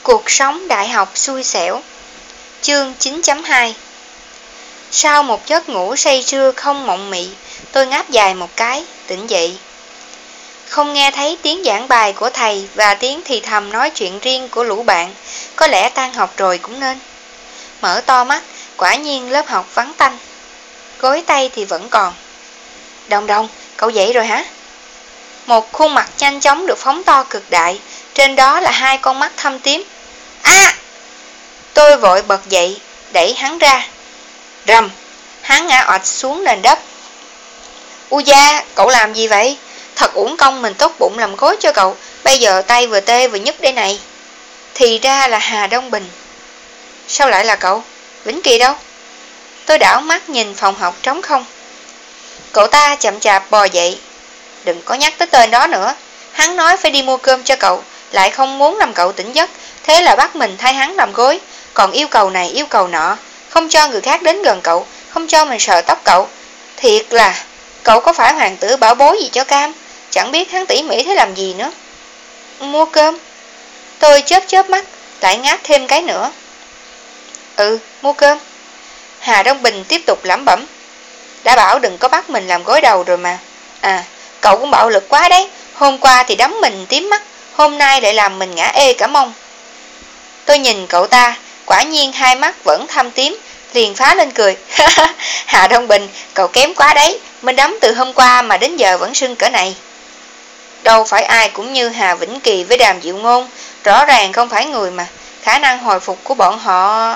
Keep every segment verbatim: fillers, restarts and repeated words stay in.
Cuộc sống đại học xui xẻo. Chương chín chấm hai. Sau một giấc ngủ say sưa không mộng mị, tôi ngáp dài một cái, tỉnh dậy. Không nghe thấy tiếng giảng bài của thầy và tiếng thì thầm nói chuyện riêng của lũ bạn, có lẽ tan học rồi cũng nên. Mở to mắt, quả nhiên lớp học vắng tanh. Gối tay thì vẫn còn. Đồng Đồng, cậu dậy rồi hả? Một khuôn mặt nhanh chóng được phóng to cực đại, trên đó là hai con mắt thâm tím. À! Tôi vội bật dậy, đẩy hắn ra. Rầm! Hắn ngã oạch xuống nền đất. U da, cậu làm gì vậy? Thật uổng công mình tốt bụng làm gối cho cậu, bây giờ tay vừa tê vừa nhức đây này. Thì ra là Hà Đông Bình. Sao lại là cậu? Vĩnh Kỳ đâu? Tôi đảo mắt nhìn phòng học trống không. Cậu ta chậm chạp bò dậy. Đừng có nhắc tới tên đó nữa. Hắn nói phải đi mua cơm cho cậu, lại không muốn làm cậu tỉnh giấc, thế là bắt mình thay hắn làm gối, còn yêu cầu này yêu cầu nọ, không cho người khác đến gần cậu, không cho mình sờ tóc cậu. Thiệt là, cậu có phải hoàng tử bảo bối gì cho cam? Chẳng biết hắn tỉ mỉ thế làm gì nữa. Mua cơm? Tôi chớp chớp mắt, lại ngáp thêm cái nữa. Ừ, mua cơm. Hà Đông Bình tiếp tục lẩm bẩm. Đã bảo đừng có bắt mình làm gối đầu rồi mà. À, cậu cũng bạo lực quá đấy. Hôm qua thì đấm mình tím mắt, hôm nay lại làm mình ngã ê cả mông. Tôi nhìn cậu ta, quả nhiên hai mắt vẫn thâm tím, liền phá lên cười. Hà Đông Bình, cậu kém quá đấy, mình đấm từ hôm qua mà đến giờ vẫn sưng cỡ này. Đâu phải ai cũng như Hà Vĩnh Kỳ với Đàm Diệu Ngôn, rõ ràng không phải người mà, khả năng hồi phục của bọn họ...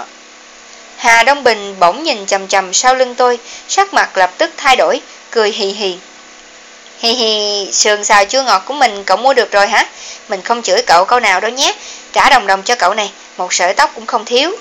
Hà Đông Bình bỗng nhìn chầm chầm sau lưng tôi, sắc mặt lập tức thay đổi, cười hì hì. Hi hi, sườn xào chua ngọt của mình cậu mua được rồi hả? Mình không chửi cậu câu nào đâu nhé, trả đồng đồng cho cậu này, một sợi tóc cũng không thiếu.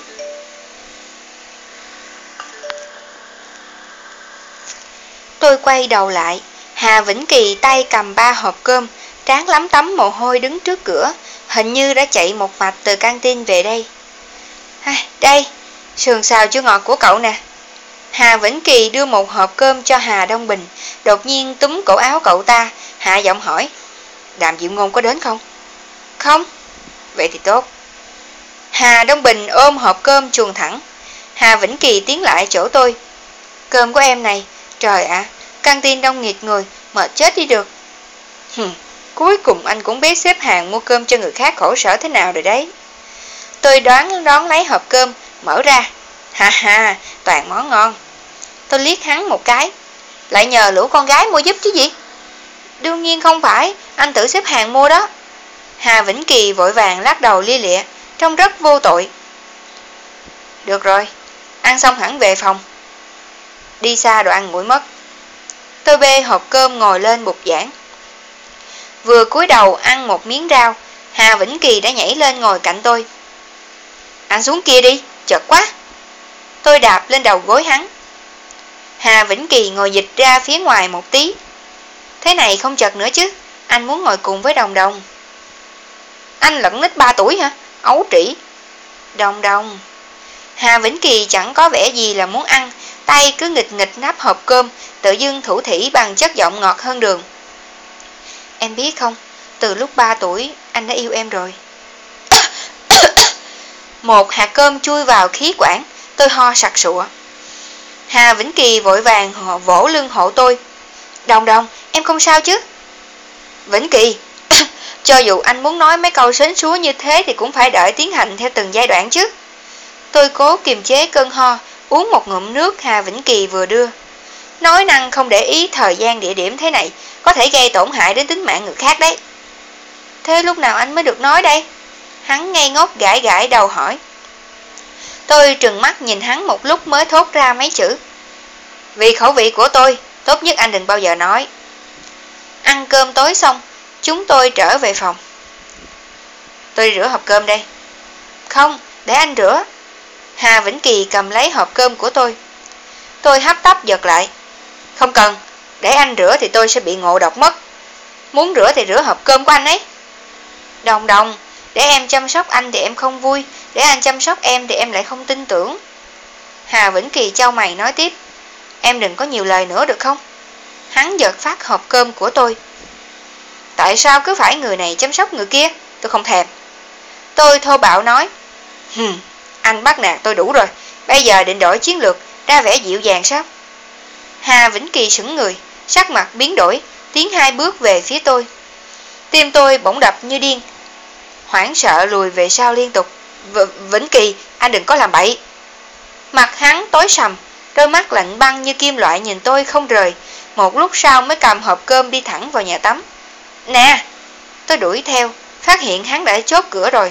Tôi quay đầu lại, Hà Vĩnh Kỳ tay cầm ba hộp cơm, trán lấm tấm mồ hôi đứng trước cửa, hình như đã chạy một mạch từ căng tin về đây. À, đây, sườn xào chua ngọt của cậu nè. Hà Vĩnh Kỳ đưa một hộp cơm cho Hà Đông Bình, đột nhiên túm cổ áo cậu ta, hạ giọng hỏi. Đàm Diệu Ngôn có đến không? Không. Vậy thì tốt. Hà Đông Bình ôm hộp cơm chuồn thẳng. Hà Vĩnh Kỳ tiến lại chỗ tôi. Cơm của em này, trời ạ, căng tin đông nghịt người, mệt chết đi được. Hừm, cuối cùng anh cũng biết xếp hàng mua cơm cho người khác khổ sở thế nào rồi đấy. Tôi đoán đón lấy hộp cơm, mở ra. Ha ha, toàn món ngon. Tôi liếc hắn một cái. Lại nhờ lũ con gái mua giúp chứ gì? Đương nhiên không phải, anh tự xếp hàng mua đó. Hà Vĩnh Kỳ vội vàng lắc đầu lia lịa, trông rất vô tội. Được rồi, ăn xong hẳn về phòng. Đi xa đồ ăn nguội mất. Tôi bê hộp cơm ngồi lên bục giảng. Vừa cúi đầu ăn một miếng rau, Hà Vĩnh Kỳ đã nhảy lên ngồi cạnh tôi. Anh xuống kia đi, chật quá. Tôi đạp lên đầu gối hắn. Hà Vĩnh Kỳ ngồi dịch ra phía ngoài một tí. Thế này không chật nữa chứ, anh muốn ngồi cùng với Đồng Đồng. Anh lẫn nít ba tuổi hả? Ấu trĩ. Đồng Đồng. Hà Vĩnh Kỳ chẳng có vẻ gì là muốn ăn, tay cứ nghịch nghịch nắp hộp cơm, tự dưng thủ thỉ bằng chất giọng ngọt hơn đường. Em biết không, từ lúc ba tuổi anh đã yêu em rồi. Một hạt cơm chui vào khí quản, tôi ho sặc sụa. Hà Vĩnh Kỳ vội vàng họ vỗ lưng hộ tôi. Đồng Đồng, em không sao chứ? Vĩnh Kỳ, cho dù anh muốn nói mấy câu sến súa như thế thì cũng phải đợi tiến hành theo từng giai đoạn chứ. Tôi cố kiềm chế cơn ho, uống một ngụm nước Hà Vĩnh Kỳ vừa đưa. Nói năng không để ý thời gian địa điểm thế này, có thể gây tổn hại đến tính mạng người khác đấy. Thế lúc nào anh mới được nói đây? Hắn ngây ngốc gãi gãi đầu hỏi. Tôi trừng mắt nhìn hắn một lúc mới thốt ra mấy chữ. Vì khẩu vị của tôi, tốt nhất anh đừng bao giờ nói. Ăn cơm tối xong, chúng tôi trở về phòng. Tôi rửa hộp cơm đây. Không, để anh rửa. Hà Vĩnh Kỳ cầm lấy hộp cơm của tôi. Tôi hấp tấp giật lại. Không cần, để anh rửa thì tôi sẽ bị ngộ độc mất. Muốn rửa thì rửa hộp cơm của anh ấy. Đồng Đồng, để em chăm sóc anh thì em không vui, để anh chăm sóc em thì em lại không tin tưởng. Hà Vĩnh Kỳ chau mày nói tiếp. Em đừng có nhiều lời nữa được không? Hắn giật phát hộp cơm của tôi. Tại sao cứ phải người này chăm sóc người kia? Tôi không thèm. Tôi thô bạo nói. Hừm, anh bắt nạt tôi đủ rồi, bây giờ định đổi chiến lược, ra vẻ dịu dàng sao? Hà Vĩnh Kỳ sững người, sắc mặt biến đổi, tiến hai bước về phía tôi. Tim tôi bỗng đập như điên, hoảng sợ lùi về sau liên tục. V Vĩnh Kỳ, anh đừng có làm bậy. Mặt hắn tối sầm, đôi mắt lạnh băng như kim loại nhìn tôi không rời, một lúc sau mới cầm hộp cơm đi thẳng vào nhà tắm. Nè! Tôi đuổi theo, phát hiện hắn đã chốt cửa rồi.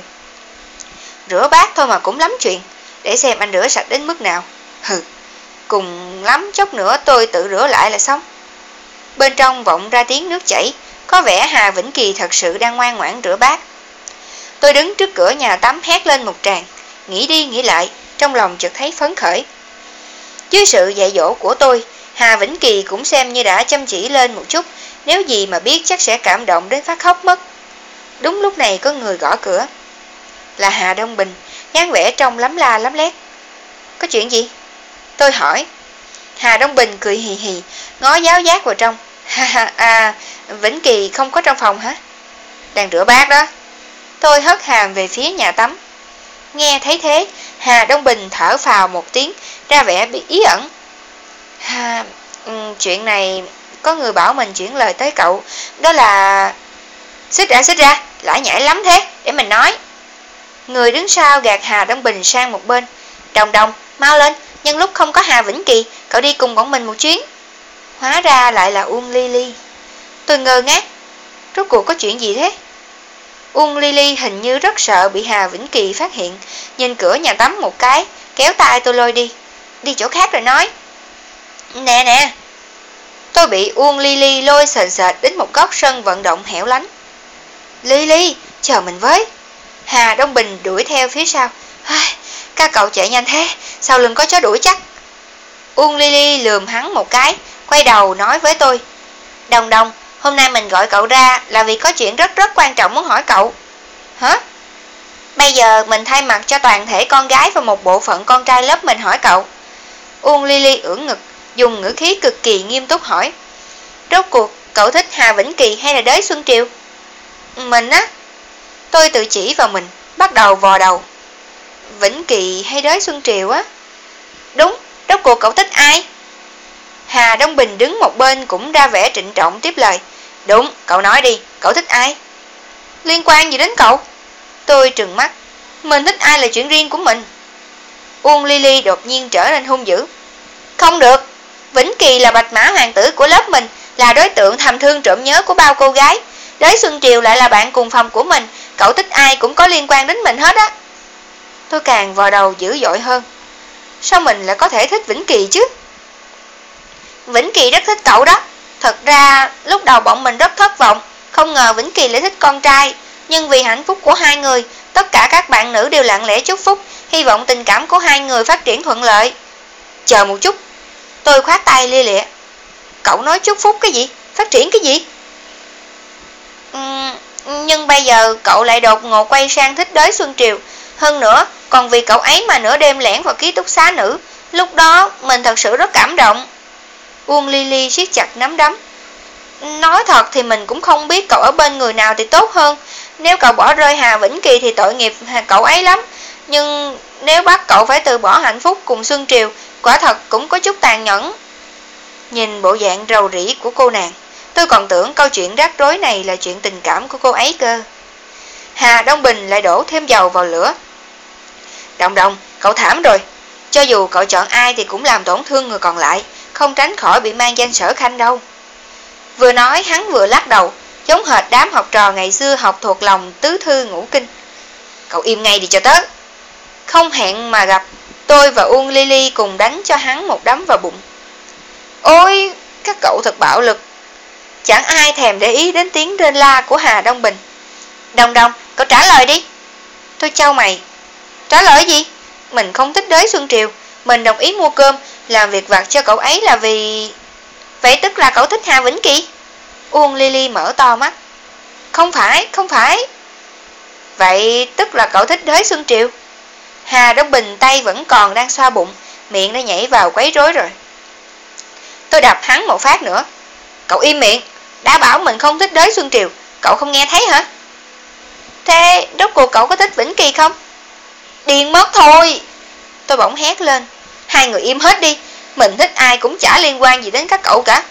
Rửa bát thôi mà cũng lắm chuyện, để xem anh rửa sạch đến mức nào. Hừ, cùng lắm chốc nữa tôi tự rửa lại là xong. Bên trong vọng ra tiếng nước chảy, có vẻ Hà Vĩnh Kỳ thật sự đang ngoan ngoãn rửa bát. Tôi đứng trước cửa nhà tắm hét lên một tràng, nghĩ đi nghĩ lại, trong lòng chợt thấy phấn khởi. Dưới sự dạy dỗ của tôi, Hà Vĩnh Kỳ cũng xem như đã chăm chỉ lên một chút, nếu gì mà biết chắc sẽ cảm động đến phát khóc mất. Đúng lúc này có người gõ cửa. Là Hà Đông Bình, dáng vẻ trông lắm la lắm lét. Có chuyện gì? Tôi hỏi. Hà Đông Bình cười hì hì, ngó giáo giác vào trong. Ha ha, à, Vĩnh Kỳ không có trong phòng hả? Đang rửa bát đó. Tôi hất hàm về phía nhà tắm. Nghe thấy thế, Hà Đông Bình thở phào một tiếng, ra vẻ bị ý ẩn. Ha, um, chuyện này có người bảo mình chuyển lời tới cậu, đó là... Xích ra, xích ra, lãi nhãi lắm thế, để mình nói. Người đứng sau gạt Hà Đông Bình sang một bên. Đồng đồng, mau lên, nhân lúc không có Hà Vĩnh Kỳ, cậu đi cùng bọn mình một chuyến. Hóa ra lại là Uông Ly Ly. Tôi ngơ ngác, rốt cuộc có chuyện gì thế? Uông Ly Ly hình như rất sợ bị Hà Vĩnh Kỳ phát hiện, nhìn cửa nhà tắm một cái, kéo tay tôi lôi đi. Đi chỗ khác rồi nói. Nè nè. Tôi bị Uông Ly Ly lôi sền sệt đến một góc sân vận động hẻo lánh. Ly Ly, chờ mình với. Hà Đông Bình đuổi theo phía sau. Các cậu chạy nhanh thế, sau lưng có chó đuổi chắc. Uông Ly Ly lườm hắn một cái, quay đầu nói với tôi. Đồng đồng, hôm nay mình gọi cậu ra là vì có chuyện rất rất quan trọng muốn hỏi cậu. Hả? Bây giờ mình thay mặt cho toàn thể con gái và một bộ phận con trai lớp mình hỏi cậu. Uông Ly Ly ưỡn ngực, dùng ngữ khí cực kỳ nghiêm túc hỏi. Rốt cuộc, cậu thích Hà Vĩnh Kỳ hay là Đới Xuân Triều? Mình á. Tôi tự chỉ vào mình, bắt đầu vò đầu. Vĩnh Kỳ hay Đới Xuân Triều á? Đúng, rốt cuộc cậu thích ai? Hà Đông Bình đứng một bên cũng ra vẻ trịnh trọng tiếp lời. Đúng, cậu nói đi, cậu thích ai? Liên quan gì đến cậu? Tôi trừng mắt. Mình thích ai là chuyện riêng của mình. Uông Ly Ly đột nhiên trở nên hung dữ. Không được, Vĩnh Kỳ là bạch mã hoàng tử của lớp mình, là đối tượng thầm thương trộm nhớ của bao cô gái. Đới Xuân Triều lại là bạn cùng phòng của mình, cậu thích ai cũng có liên quan đến mình hết á. Tôi càng vò đầu dữ dội hơn. Sao mình lại có thể thích Vĩnh Kỳ chứ? Vĩnh Kỳ rất thích cậu đó. Thật ra lúc đầu bọn mình rất thất vọng, không ngờ Vĩnh Kỳ lại thích con trai. Nhưng vì hạnh phúc của hai người, tất cả các bạn nữ đều lặng lẽ chúc phúc, hy vọng tình cảm của hai người phát triển thuận lợi. Chờ một chút. Tôi khoát tay lia lịa. Cậu nói chúc phúc cái gì? Phát triển cái gì? Uhm, nhưng bây giờ cậu lại đột ngột quay sang thích Đới Xuân Triều. Hơn nữa, còn vì cậu ấy mà nửa đêm lẻn vào ký túc xá nữ. Lúc đó mình thật sự rất cảm động. Uông Ly Ly siết chặt nắm đấm. Nói thật thì mình cũng không biết cậu ở bên người nào thì tốt hơn. Nếu cậu bỏ rơi Hà Vĩnh Kỳ thì tội nghiệp cậu ấy lắm. Nhưng nếu bắt cậu phải từ bỏ hạnh phúc cùng Xuân Triều, quả thật cũng có chút tàn nhẫn. Nhìn bộ dạng rầu rĩ của cô nàng, tôi còn tưởng câu chuyện rắc rối này là chuyện tình cảm của cô ấy cơ. Hà Đông Bình lại đổ thêm dầu vào lửa. Đồng đồng, cậu thảm rồi. Cho dù cậu chọn ai thì cũng làm tổn thương người còn lại, không tránh khỏi bị mang danh Sở Khanh đâu. Vừa nói hắn vừa lắc đầu, giống hệt đám học trò ngày xưa học thuộc lòng tứ thư ngũ kinh. Cậu im ngay đi cho tớ. Không hẹn mà gặp, tôi và Uông Ly Ly cùng đánh cho hắn một đấm vào bụng. Ôi, các cậu thật bạo lực. Chẳng ai thèm để ý đến tiếng rên la của Hà Đông Bình. Đồng đồng, cậu trả lời đi. Tôi chau mày. Trả lời gì? Mình không thích Đới Xuân Triều. Mình đồng ý mua cơm, làm việc vặt cho cậu ấy là vì... Vậy tức là cậu thích Hà Vĩnh Kỳ? Uông Ly Ly mở to mắt. Không phải, không phải. Vậy tức là cậu thích Đới Xuân Triều? Hà Đông Bình tay vẫn còn đang xoa bụng, miệng đã nhảy vào quấy rối rồi. Tôi đập hắn một phát nữa. Cậu im miệng, đã bảo mình không thích Đới Xuân Triều, cậu không nghe thấy hả? Thế rốt cuộc cậu có thích Vĩnh Kỳ Kỳ không? Điên mất thôi! Tôi bỗng hét lên. Hai người im hết đi, mình thích ai cũng chả liên quan gì đến các cậu cả.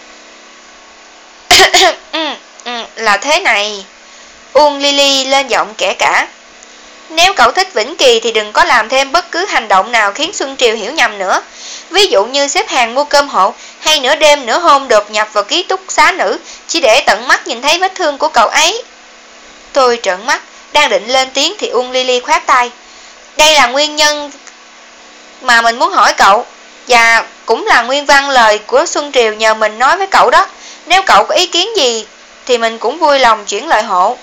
ừ, ừ, là thế này. Uông Lily lên giọng kể cả. Nếu cậu thích Vĩnh Kỳ thì đừng có làm thêm bất cứ hành động nào khiến Xuân Triều hiểu nhầm nữa. Ví dụ như xếp hàng mua cơm hộ, hay nửa đêm nửa hôm đột nhập vào ký túc xá nữ, chỉ để tận mắt nhìn thấy vết thương của cậu ấy. Tôi trợn mắt, đang định lên tiếng thì Uông Lily khoát tay. Đây là nguyên nhân mà mình muốn hỏi cậu, và cũng là nguyên văn lời của Xuân Triều nhờ mình nói với cậu đó. Nếu cậu có ý kiến gì thì mình cũng vui lòng chuyển lời hộ.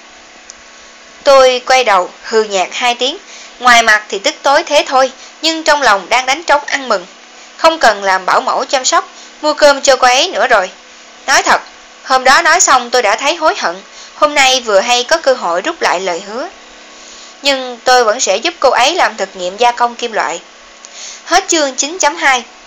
Tôi quay đầu hừ nhạt hai tiếng, ngoài mặt thì tức tối thế thôi, nhưng trong lòng đang đánh trống ăn mừng. Không cần làm bảo mẫu chăm sóc, mua cơm cho cô ấy nữa rồi. Nói thật, hôm đó nói xong tôi đã thấy hối hận, hôm nay vừa hay có cơ hội rút lại lời hứa. Nhưng tôi vẫn sẽ giúp cô ấy làm thực nghiệm gia công kim loại. Hết chương chín chấm hai.